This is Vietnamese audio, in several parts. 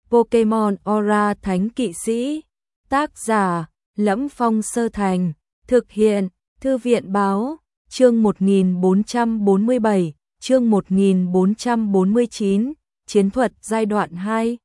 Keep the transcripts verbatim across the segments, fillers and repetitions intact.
Pokemon Aura Thánh Kỵ Sĩ. Tác giả: Lẫm Phong Sơ Thành. Thực hiện: Thư viện báo. Chương một nghìn bốn trăm bốn mươi bảy, chương một nghìn bốn trăm bốn mươi chín, chiến thuật giai đoạn hai.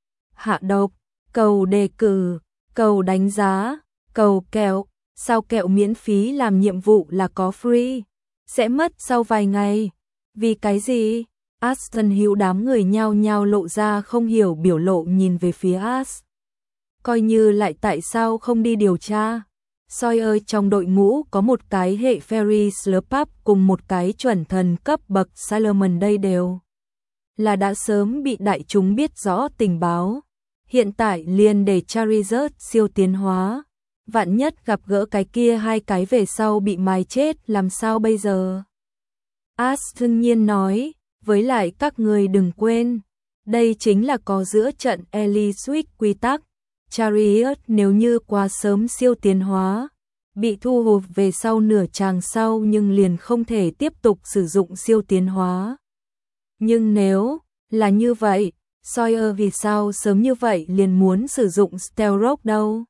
Hạ độc, cầu đề cử, cầu đánh giá, cầu kẹo, sao kẹo miễn phí làm nhiệm vụ là có free, sẽ mất sau vài ngày. Vì cái gì? Aston Hill đám người nhao nhao lộ ra không hiểu biểu lộ nhìn về phía As. Coi như lại tại sao không đi điều tra. Sawyer trong đội ngũ có một cái hệ Fairy Slurpup cùng một cái chuẩn thần cấp bậc Salomon, đây đều là đã sớm bị đại chúng biết rõ tình báo. Hiện tại liền để Charizard siêu tiến hóa. Vạn nhất gặp gỡ cái kia hai cái về sau bị mài chết làm sao bây giờ? As thương nhiên nói, với lại các người đừng quên, đây chính là có giữa trận Elite Switch quy tắc. Chariot nếu như quá sớm siêu tiến hóa, bị thu hút về sau nửa chàng sau nhưng liền không thể tiếp tục sử dụng siêu tiến hóa. Nhưng nếu là như vậy, Sawyer vì sao sớm như vậy liền muốn sử dụng Stealth đâu?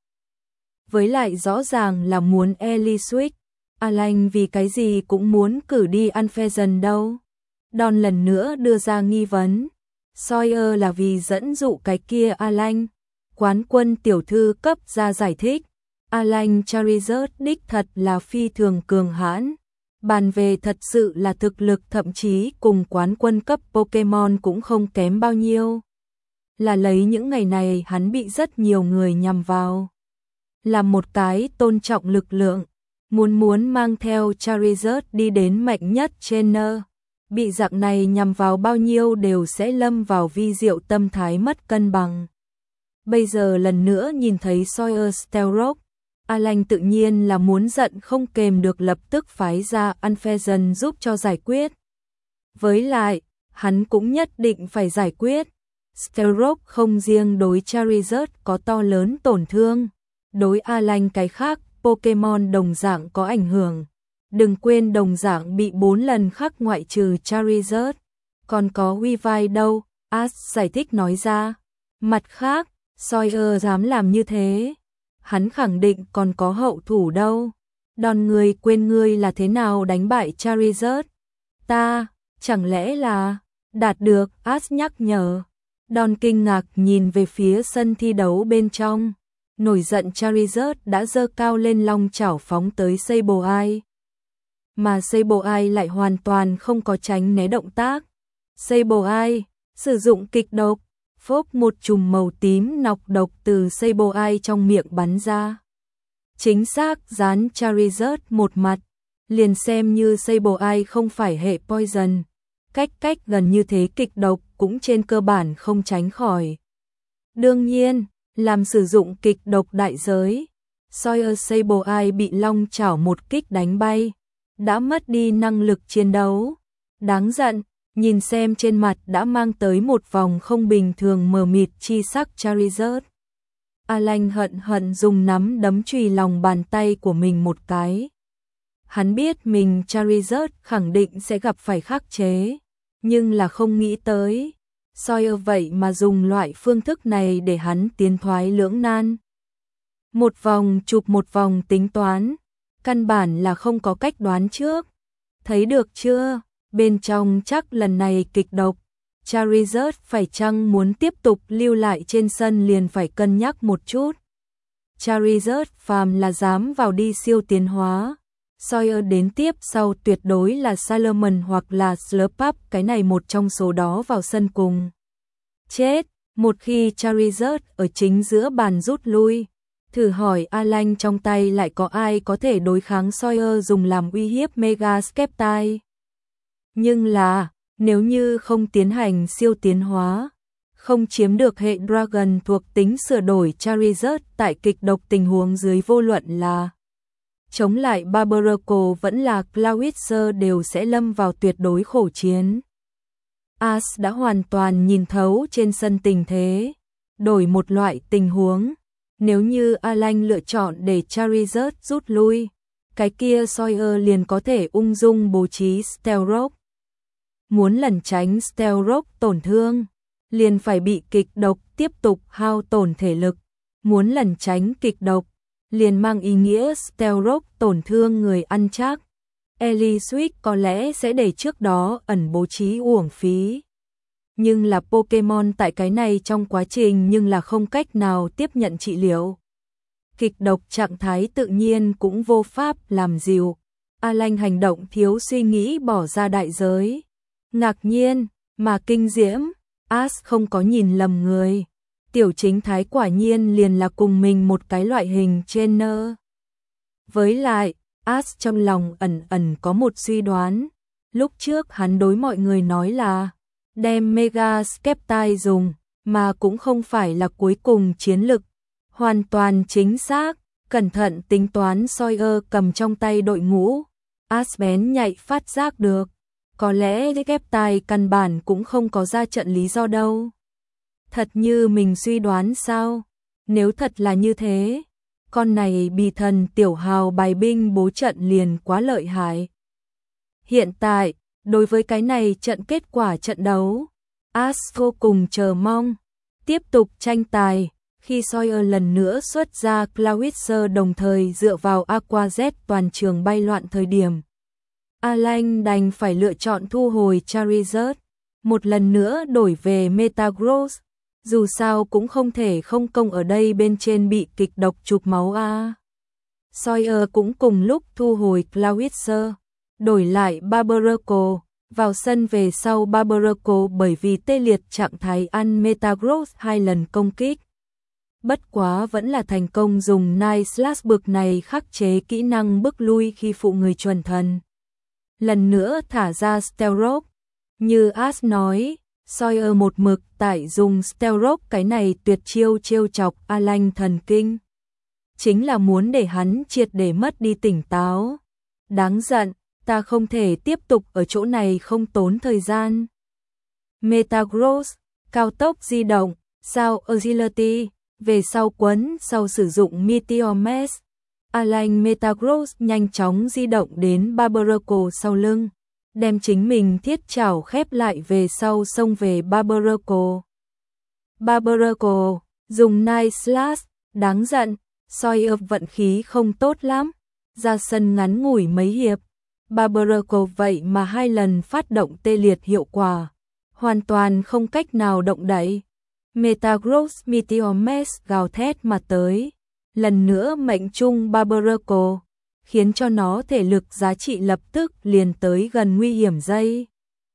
Với lại rõ ràng là muốn Elite Switch, Alan vì cái gì cũng muốn cử đi Unfezant đâu? Đòn lần nữa đưa ra nghi vấn. Sawyer là vì dẫn dụ cái kia Alan. Quán quân tiểu thư cấp ra giải thích, Alan Charizard đích thật là phi thường cường hãn. Bàn về thật sự là thực lực thậm chí cùng quán quân cấp Pokemon cũng không kém bao nhiêu. Là lấy những ngày này hắn bị rất nhiều người nhằm vào. Là một cái tôn trọng lực lượng, muốn muốn mang theo Charizard đi đến mạnh nhất trainer. Bị dạng này nhằm vào bao nhiêu đều sẽ lâm vào vi diệu tâm thái mất cân bằng. Bây giờ lần nữa nhìn thấy Sawyer Stealth, Alan tự nhiên là muốn giận không kềm được, lập tức phái ra Unfezant giúp cho giải quyết. Với lại, hắn cũng nhất định phải giải quyết. Stealth không riêng đối Charizard có to lớn tổn thương, đối Alan cái khác Pokemon đồng dạng có ảnh hưởng. Đừng quên đồng dạng bị bốn lần khắc ngoại trừ Charizard, còn có Weavile đâu, As giải thích nói ra. Mặt khác, Sawyer dám làm như thế, hắn khẳng định còn có hậu thủ đâu. Đòn người quên ngươi là thế nào đánh bại Charizard? Ta, chẳng lẽ là đạt được? As nhắc nhở. Đòn kinh ngạc nhìn về phía sân thi đấu bên trong. Nổi giận Charizard đã giơ cao lên long chảo phóng tới Sableye. Mà Sableye lại hoàn toàn không có tránh né động tác. Sableye sử dụng kịch độc, phốc một chùm màu tím nọc độc từ Sableye trong miệng bắn ra. Chính xác dán Charizard một mặt, liền xem như Sableye không phải hệ poison, cách cách gần như thế kịch độc cũng trên cơ bản không tránh khỏi. Đương nhiên, làm sử dụng kịch độc đại giới, Sawyer Sableye bị long chảo một kích đánh bay, đã mất đi năng lực chiến đấu. Đáng giận, nhìn xem trên mặt đã mang tới một vòng không bình thường mờ mịt chi sắc Charizard. Alan hận hận dùng nắm đấm chùy lòng bàn tay của mình một cái. Hắn biết mình Charizard khẳng định sẽ gặp phải khắc chế, nhưng là không nghĩ tới Sawyer vậy mà dùng loại phương thức này để hắn tiến thoái lưỡng nan. Một vòng chụp một vòng tính toán, căn bản là không có cách đoán trước. Thấy được chưa? Bên trong chắc lần này kịch độc, Charizard phải chăng muốn tiếp tục lưu lại trên sân liền phải cân nhắc một chút. Charizard phàm là dám vào đi siêu tiến hóa, Sawyer đến tiếp sau tuyệt đối là Salomon hoặc là Slurpup, cái này một trong số đó vào sân cùng. Chết, một khi Charizard ở chính giữa bàn rút lui, thử hỏi Alan trong tay lại có ai có thể đối kháng Sawyer dùng làm uy hiếp Mega Sceptile. Nhưng là, nếu như không tiến hành siêu tiến hóa, không chiếm được hệ Dragon thuộc tính sửa đổi Charizard tại kịch độc tình huống dưới vô luận là chống lại Barbaracle vẫn là Clawitzer đều sẽ lâm vào tuyệt đối khổ chiến. As đã hoàn toàn nhìn thấu trên sân tình thế, đổi một loại tình huống. Nếu như Alan lựa chọn để Charizard rút lui, cái kia Sawyer liền có thể ung dung bố trí Stealth. Muốn lẩn tránh Stealth tổn thương, liền phải bị kịch độc tiếp tục hao tổn thể lực, muốn lẩn tránh kịch độc, liền mang ý nghĩa stealth tổn thương người ăn chắc. Ellie Swift có lẽ sẽ để trước đó ẩn bố trí uổng phí. Nhưng là Pokemon tại cái này trong quá trình nhưng là không cách nào tiếp nhận trị liệu. Kịch độc trạng thái tự nhiên cũng vô pháp làm dịu. Alan hành động thiếu suy nghĩ bỏ ra đại giới. Ngạc nhiên, mà kinh diễm, Ash không có nhìn lầm người. Tiểu chính thái quả nhiên liền là cùng mình một cái loại hình trainer. Với lại, Ash trong lòng ẩn ẩn có một suy đoán. Lúc trước hắn đối mọi người nói là đem Mega Sceptile dùng, mà cũng không phải là cuối cùng chiến lực. Hoàn toàn chính xác, cẩn thận tính toán Sawyer cầm trong tay đội ngũ. Ash bén nhạy phát giác được. Có lẽ Sceptile căn bản cũng không có ra trận lý do đâu. Thật như mình suy đoán sao? Nếu thật là như thế, con này bị thần tiểu hào bài binh bố trận liền quá lợi hại. Hiện tại, đối với cái này trận kết quả trận đấu, Ash vô cùng chờ mong. Tiếp tục tranh tài, khi Sawyer lần nữa xuất ra Clawitzer đồng thời dựa vào Aqua Jet toàn trường bay loạn thời điểm. Alan đành phải lựa chọn thu hồi Charizard, một lần nữa đổi về Metagross. Dù sao cũng không thể không công ở đây bên trên bị kịch độc chụp máu a. À. Sawyer cũng cùng lúc thu hồi Clawitzer, đổi lại Barbaracle, vào sân về sau Barbaracle bởi vì tê liệt trạng thái ăn Metagross hai lần công kích. Bất quá vẫn là thành công dùng Night Slash bực này khắc chế kỹ năng bức lui khi phụ người chuẩn thần. Lần nữa thả ra Stealth, như Ash nói, Sawyer một mực tại dùng Stealth cái này tuyệt chiêu trêu chọc Alan thần kinh. Chính là muốn để hắn triệt để mất đi tỉnh táo. Đáng giận, ta không thể tiếp tục ở chỗ này không tốn thời gian. Metagross, cao tốc di động, sao Agility, về sau quấn sau sử dụng Meteor Mash. Alan Metagross nhanh chóng di động đến Barbaracle sau lưng, đem chính mình thiết chảo khép lại về sau xông về Barbaracle. Barbaracle, dùng Night Slash, đáng giận, Sawyer vận khí không tốt lắm, ra sân ngắn ngủi mấy hiệp. Barbaracle vậy mà hai lần phát động tê liệt hiệu quả, hoàn toàn không cách nào động đậy. Metagross Meteor Mash gào thét mà tới, lần nữa mệnh trung Barbaracle, khiến cho nó thể lực giá trị lập tức liền tới gần nguy hiểm dây.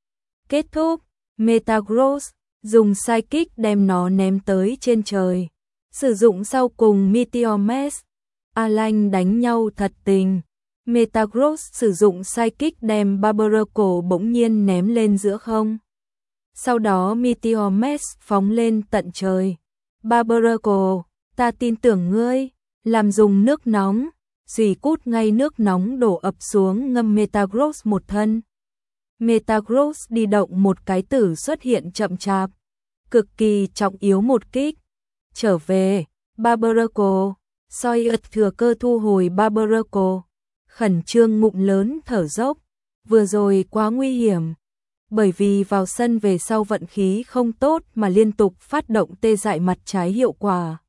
Kết thúc, Metagross dùng Psychic đem nó ném tới trên trời, sử dụng sau cùng Meteor Mash. Alan đánh nhau thật tình. Metagross sử dụng Psychic đem Barbaracle bỗng nhiên ném lên giữa không. Sau đó Meteor Mash phóng lên tận trời. Barbaracle, ta tin tưởng ngươi, làm dùng nước nóng, dì cút ngay nước nóng đổ ập xuống ngâm Metagross một thân. Metagross đi động một cái tử xuất hiện chậm chạp, cực kỳ trọng yếu một kích. Trở về, Barbaracle, Sawyer thừa cơ thu hồi Barbaracle, khẩn trương ngụm lớn thở dốc, vừa rồi quá nguy hiểm. Bởi vì vào sân về sau vận khí không tốt mà liên tục phát động tê dại mặt trái hiệu quả.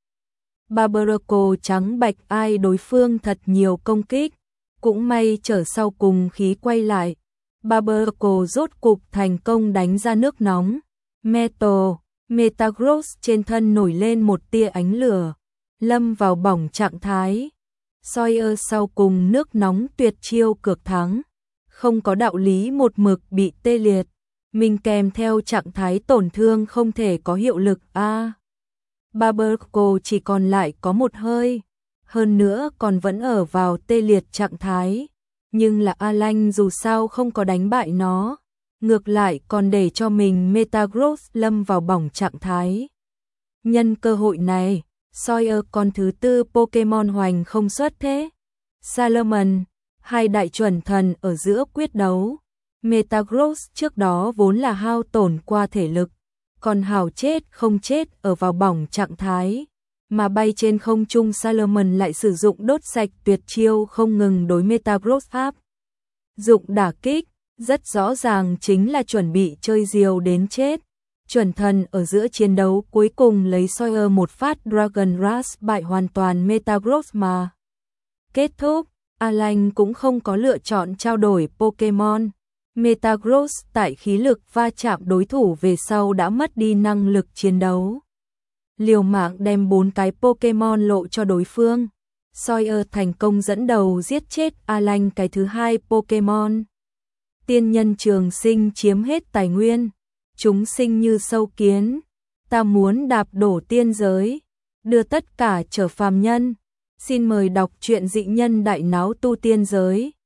Barbaracle trắng bạch ai đối phương thật nhiều công kích, cũng may trở sau cùng khí quay lại. Barbaracle rốt cục thành công đánh ra nước nóng. Metal, Metagross trên thân nổi lên một tia ánh lửa, lâm vào bỏng trạng thái. Sawyer sau cùng nước nóng tuyệt chiêu cược thắng. Không có đạo lý một mực bị tê liệt, mình kèm theo trạng thái tổn thương không thể có hiệu lực a. À, Barbaracle chỉ còn lại có một hơi, hơn nữa còn vẫn ở vào tê liệt trạng thái, nhưng là Alan dù sao không có đánh bại nó, ngược lại còn để cho mình Metagross lâm vào bỏng trạng thái. Nhân cơ hội này, Sawyer con thứ tư Pokemon hoành không xuất thế. Salomon, hai đại chuẩn thần ở giữa quyết đấu. Metagross trước đó vốn là hao tổn qua thể lực, còn hào chết không chết ở vào bỏng trạng thái, mà bay trên không trung Salomon lại sử dụng đốt sạch tuyệt chiêu không ngừng đối Metagross áp dụng đả kích, rất rõ ràng chính là chuẩn bị chơi diều đến chết. Chuẩn thần ở giữa chiến đấu cuối cùng lấy Sawyer một phát Dragon Rush bại hoàn toàn Metagross mà. Kết thúc, Alan cũng không có lựa chọn trao đổi Pokemon. Metagross tại khí lực va chạm đối thủ về sau đã mất đi năng lực chiến đấu. Liều mạng đem bốn cái Pokemon lộ cho đối phương. Sawyer thành công dẫn đầu giết chết Alan cái thứ hai Pokemon. Tiên nhân trường sinh chiếm hết tài nguyên. Chúng sinh như sâu kiến. Ta muốn đạp đổ tiên giới. Đưa tất cả trở phàm nhân. Xin mời đọc truyện Dị nhân đại náo tu tiên giới.